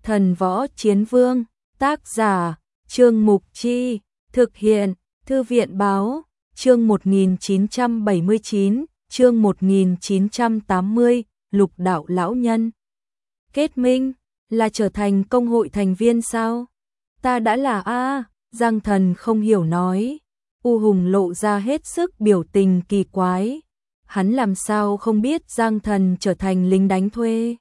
Thần Võ Chiến Vương, tác giả, Trương Mục Chi, thực hiện, Thư viện Báo, chương 1979, chương 1980, Lục Đạo Lão Nhân. Kết minh, là trở thành công hội thành viên sao? Ta đã là A, Giang Thần không hiểu nói. U Hùng lộ ra hết sức biểu tình kỳ quái. Hắn làm sao không biết Giang Thần trở thành lính đánh thuê.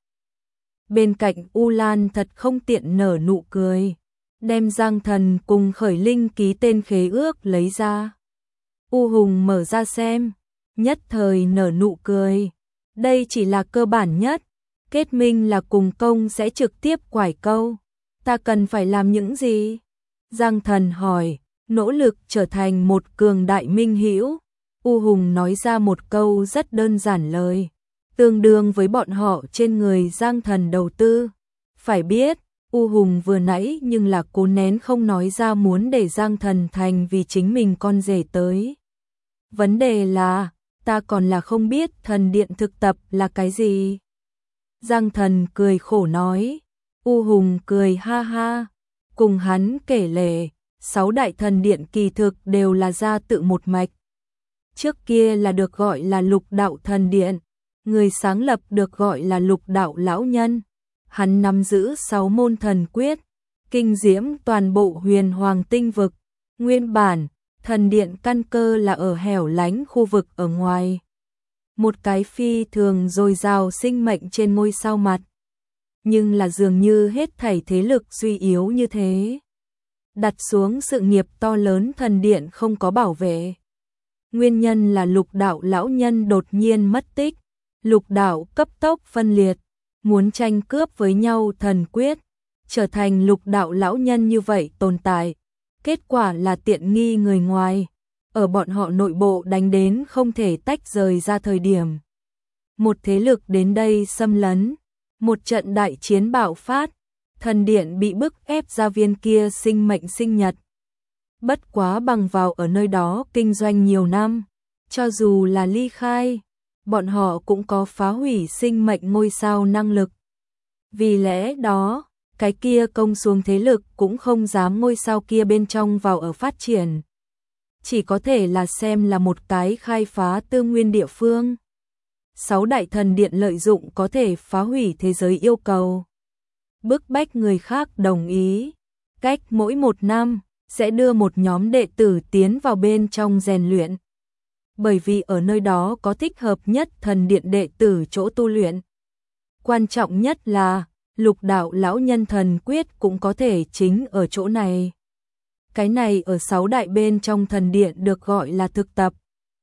Bên cạnh U Lan thật không tiện nở nụ cười, đem Giang Thần cùng Khởi Linh ký tên khế ước lấy ra. U Hùng mở ra xem, nhất thời nở nụ cười. Đây chỉ là cơ bản nhất, kết minh là cùng công sẽ trực tiếp quải câu. Ta cần phải làm những gì? Giang Thần hỏi, nỗ lực trở thành một cường đại minh hữu. U Hùng nói ra một câu rất đơn giản lời, tương đương với bọn họ trên người Giang Thần đầu tư. Phải biết, U Hùng vừa nãy nhưng là cố nén không nói ra muốn để Giang Thần thành vì chính mình con rể tới. Vấn đề là, ta còn là không biết thần điện thực tập là cái gì. Giang Thần cười khổ nói. U Hùng cười ha ha, cùng hắn kể lể, 6 đại thần điện kỳ thực đều là ra tự một mạch. Trước kia là được gọi là Lục Đạo Thần Điện, người sáng lập được gọi là Lục Đạo Lão Nhân. Hắn nắm giữ 6 môn thần quyết, kinh diễm toàn bộ huyền hoàng tinh vực. Nguyên bản, thần điện căn cơ là ở hẻo lánh khu vực ở ngoài. Một cái phi thường dồi dào sinh mệnh trên ngôi sao mặt. Nhưng là dường như hết thảy thế lực suy yếu như thế. Đặt xuống sự nghiệp to lớn thần điện không có bảo vệ. Nguyên nhân là Lục Đạo Lão Nhân đột nhiên mất tích. Lục đạo cấp tốc phân liệt, muốn tranh cướp với nhau thần quyết, trở thành Lục Đạo Lão Nhân như vậy tồn tại. Kết quả là tiện nghi người ngoài, ở bọn họ nội bộ đánh đến không thể tách rời ra thời điểm. Một thế lực đến đây xâm lấn, một trận đại chiến bạo phát, thần điện bị bức ép ra viên kia sinh mệnh sinh nhật. Bất quá bằng vào ở nơi đó kinh doanh nhiều năm, cho dù là ly khai, bọn họ cũng có phá hủy sinh mệnh ngôi sao năng lực. Vì lẽ đó, cái kia công xuống thế lực cũng không dám ngôi sao kia bên trong vào ở phát triển. Chỉ có thể là xem là một cái khai phá tư nguyên địa phương. 6 đại thần điện lợi dụng có thể phá hủy thế giới yêu cầu. Bức bách người khác đồng ý. Cách mỗi 1 năm, sẽ đưa một nhóm đệ tử tiến vào bên trong rèn luyện. Bởi vì ở nơi đó có thích hợp nhất thần điện đệ tử chỗ tu luyện. Quan trọng nhất là, Lục Đạo Lão Nhân thần quyết cũng có thể chính ở chỗ này. Cái này ở 6 đại bên trong thần điện được gọi là thực tập.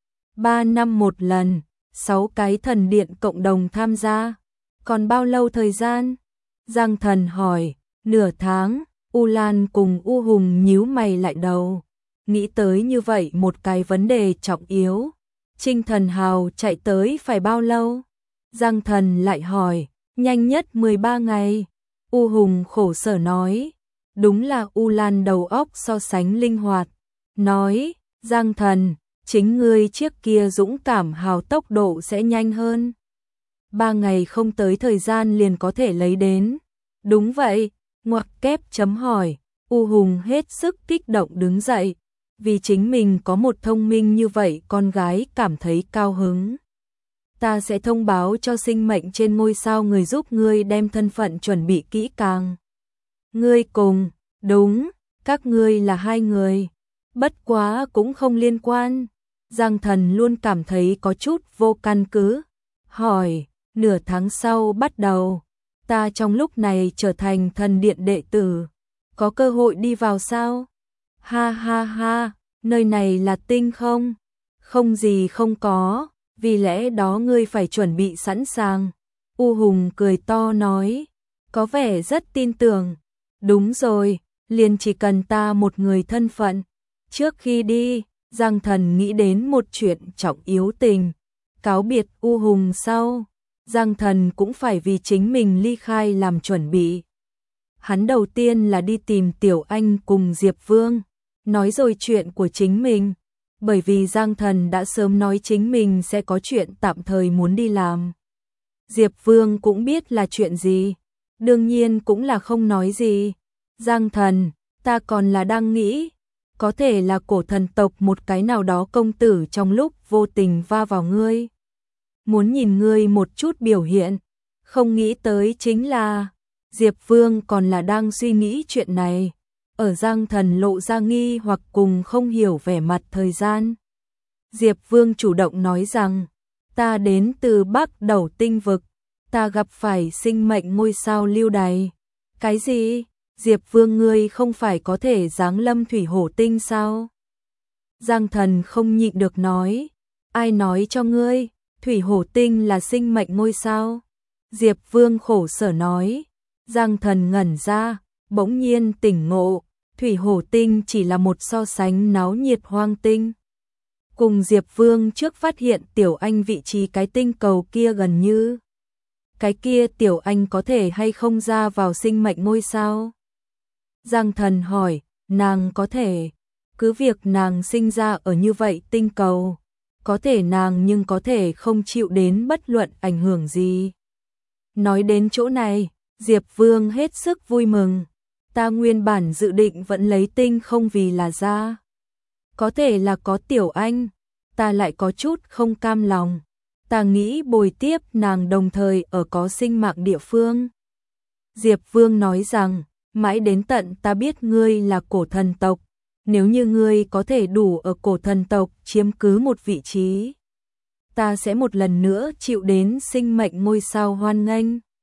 3 năm một lần, 6 cái thần điện cộng đồng tham gia. Còn bao lâu thời gian? Giang Thần hỏi, nửa tháng. U Lan cùng U Hùng nhíu mày lại đầu. Nghĩ tới như vậy một cái vấn đề trọng yếu. Trinh Thần Hào chạy tới phải bao lâu? Giang Thần lại hỏi, nhanh nhất 13 ngày. U Hùng khổ sở nói. Đúng là U Lan đầu óc so sánh linh hoạt. Nói, Giang Thần, chính ngươi trước kia dũng cảm hào tốc độ sẽ nhanh hơn. 3 ngày không tới thời gian liền có thể lấy đến. Đúng vậy, ngoặc kép chấm hỏi. U Hùng hết sức kích động đứng dậy. Vì chính mình có một thông minh như vậy con gái cảm thấy cao hứng. Ta sẽ thông báo cho sinh mệnh trên ngôi sao người giúp ngươi đem thân phận chuẩn bị kỹ càng. Ngươi cùng, đúng, các ngươi là 2 người. Bất quá cũng không liên quan. Giang Thần luôn cảm thấy có chút vô căn cứ. Hỏi, nửa tháng sau bắt đầu, ta trong lúc này trở thành thần điện đệ tử. Có cơ hội đi vào sao? Ha ha ha, nơi này là tinh không? Không gì không có, vì lẽ đó ngươi phải chuẩn bị sẵn sàng. U Hùng cười to nói, có vẻ rất tin tưởng. Đúng rồi, liền chỉ cần ta một người thân phận. Trước khi đi, Giang Thần nghĩ đến một chuyện trọng yếu tình. Cáo biệt U Hùng sau, Giang Thần cũng phải vì chính mình ly khai làm chuẩn bị. Hắn đầu tiên là đi tìm Tiểu Anh cùng Diệp Vương, nói rồi chuyện của chính mình, bởi vì Giang Thần đã sớm nói chính mình sẽ có chuyện tạm thời muốn đi làm. Diệp Vương cũng biết là chuyện gì, đương nhiên cũng là không nói gì. Giang Thần, ta còn là đang nghĩ, có thể là cổ thần tộc một cái nào đó công tử trong lúc vô tình va vào ngươi. Muốn nhìn ngươi một chút biểu hiện, không nghĩ tới chính là Diệp Vương còn là đang suy nghĩ chuyện này. Ở Giang Thần lộ ra nghi hoặc cùng không hiểu vẻ mặt thời gian. Diệp Vương chủ động nói rằng, ta đến từ Bắc Đầu tinh vực, ta gặp phải sinh mệnh ngôi sao lưu đày. Cái gì? Diệp Vương ngươi không phải có thể giáng lâm thủy hổ tinh sao? Giang Thần không nhịn được nói, ai nói cho ngươi, thủy hổ tinh là sinh mệnh ngôi sao? Diệp Vương khổ sở nói. Giang Thần ngẩn ra, bỗng nhiên tỉnh ngộ, thủy hổ tinh chỉ là một so sánh náo nhiệt hoang tinh. Cùng Diệp Vương trước phát hiện Tiểu Anh vị trí cái tinh cầu kia gần như. Cái kia Tiểu Anh có thể hay không ra vào sinh mệnh ngôi sao? Giang Thần hỏi, nàng có thể, cứ việc nàng sinh ra ở như vậy tinh cầu, có thể nàng nhưng có thể không chịu đến bất luận ảnh hưởng gì. Nói đến chỗ này, Diệp Vương hết sức vui mừng, ta nguyên bản dự định vẫn lấy tinh không vì là ra. Có thể là có Tiểu Anh, ta lại có chút không cam lòng, ta nghĩ bồi tiếp nàng đồng thời ở có sinh mạng địa phương. Diệp Vương nói rằng, mãi đến tận ta biết ngươi là cổ thần tộc, nếu như ngươi có thể đủ ở cổ thần tộc chiếm cứ một vị trí, ta sẽ một lần nữa chịu đến sinh mệnh ngôi sao hoan nghênh.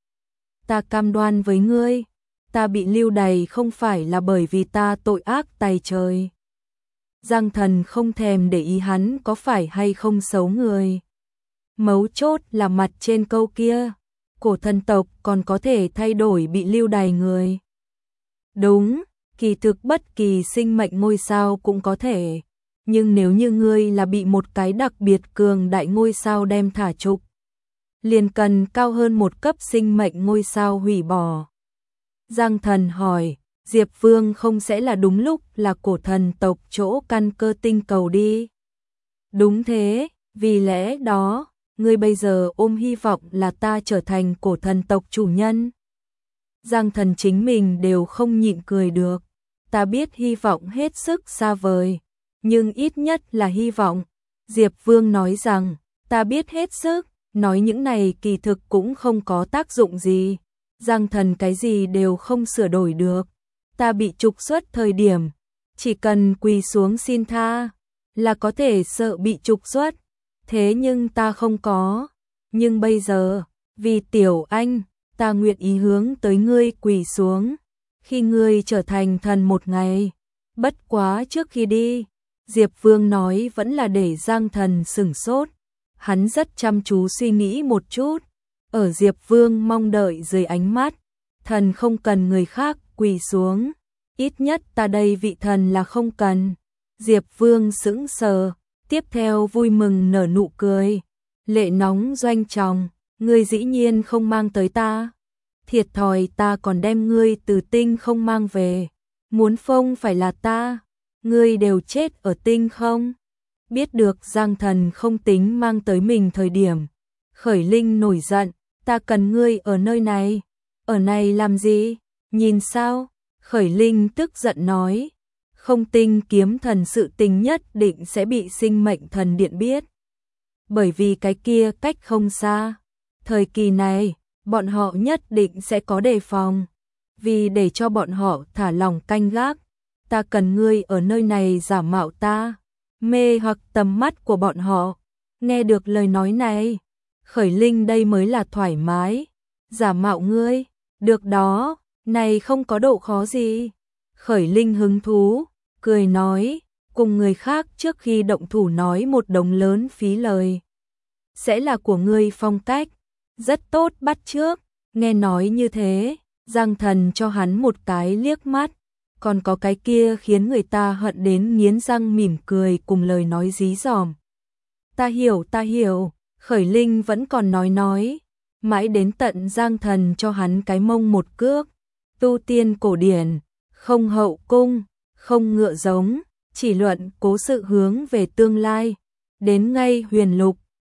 Ta cam đoan với ngươi, ta bị lưu đày không phải là bởi vì ta tội ác tày trời. Giang Thần không thèm để ý hắn có phải hay không xấu người. Mấu chốt là mặt trên câu kia, cổ thần tộc còn có thể thay đổi bị lưu đày người. Đúng, kỳ thực bất kỳ sinh mệnh ngôi sao cũng có thể, nhưng nếu như ngươi là bị một cái đặc biệt cường đại ngôi sao đem thả trục, liền cần cao hơn một cấp sinh mệnh ngôi sao hủy bỏ. Giang Thần hỏi, Diệp Vương không sẽ là đúng lúc là cổ thần tộc chỗ căn cơ tinh cầu đi. Đúng thế, vì lẽ đó, ngươi bây giờ ôm hy vọng là ta trở thành cổ thần tộc chủ nhân. Giang Thần chính mình đều không nhịn cười được. Ta biết hy vọng hết sức xa vời, nhưng ít nhất là hy vọng. Diệp Vương nói rằng, ta biết hết sức, nói những này kỳ thực cũng không có tác dụng gì. Giang Thần cái gì đều không sửa đổi được. Ta bị trục xuất thời điểm, chỉ cần quỳ xuống xin tha, là có thể sợ bị trục xuất. Thế nhưng ta không có. Nhưng bây giờ, vì Tiểu Anh, ta nguyện ý hướng tới ngươi quỳ xuống. Khi ngươi trở thành thần một ngày. Bất quá trước khi đi, Diệp Vương nói vẫn là để Giang Thần sửng sốt. Hắn rất chăm chú suy nghĩ một chút. Ở Diệp Vương mong đợi dưới ánh mắt, thần không cần người khác quỳ xuống. Ít nhất ta đây vị thần là không cần. Diệp Vương sững sờ, tiếp theo vui mừng nở nụ cười. Lệ nóng doanh tròng, ngươi dĩ nhiên không mang tới ta. Thiệt thòi, ta còn đem ngươi từ tinh không mang về. Muốn phong phải là ta, ngươi đều chết ở tinh không. Biết được Giang Thần không tính mang tới mình thời điểm, Khởi Linh nổi giận, ta cần ngươi ở nơi này. Ở này làm gì? Nhìn sao? Khởi Linh tức giận nói, không tinh kiếm thần sự tình nhất định sẽ bị sinh mệnh thần điện biết. Bởi vì cái kia cách không xa. Thời kỳ này, bọn họ nhất định sẽ có đề phòng. Vì để cho bọn họ thả lòng canh gác, ta cần ngươi ở nơi này giả mạo ta, mê hoặc tầm mắt của bọn họ. Nghe được lời nói này, Khởi Linh đây mới là thoải mái. Giả mạo ngươi, được đó, này không có độ khó gì. Khởi Linh hứng thú, cười nói, cùng người khác trước khi động thủ nói một đống lớn phí lời. Sẽ là của ngươi phong cách, rất tốt bắt chước. Nghe nói như thế, Giang Thần cho hắn một cái liếc mắt, còn có cái kia khiến người ta hận đến nghiến răng mỉm cười cùng lời nói dí dỏm. Ta hiểu, Khởi Linh vẫn còn nói, mãi đến tận Giang Thần cho hắn cái mông một cước. Tu tiên cổ điển, không hậu cung, không ngựa giống, chỉ luận cố sự hướng về tương lai, đến ngay huyền lục,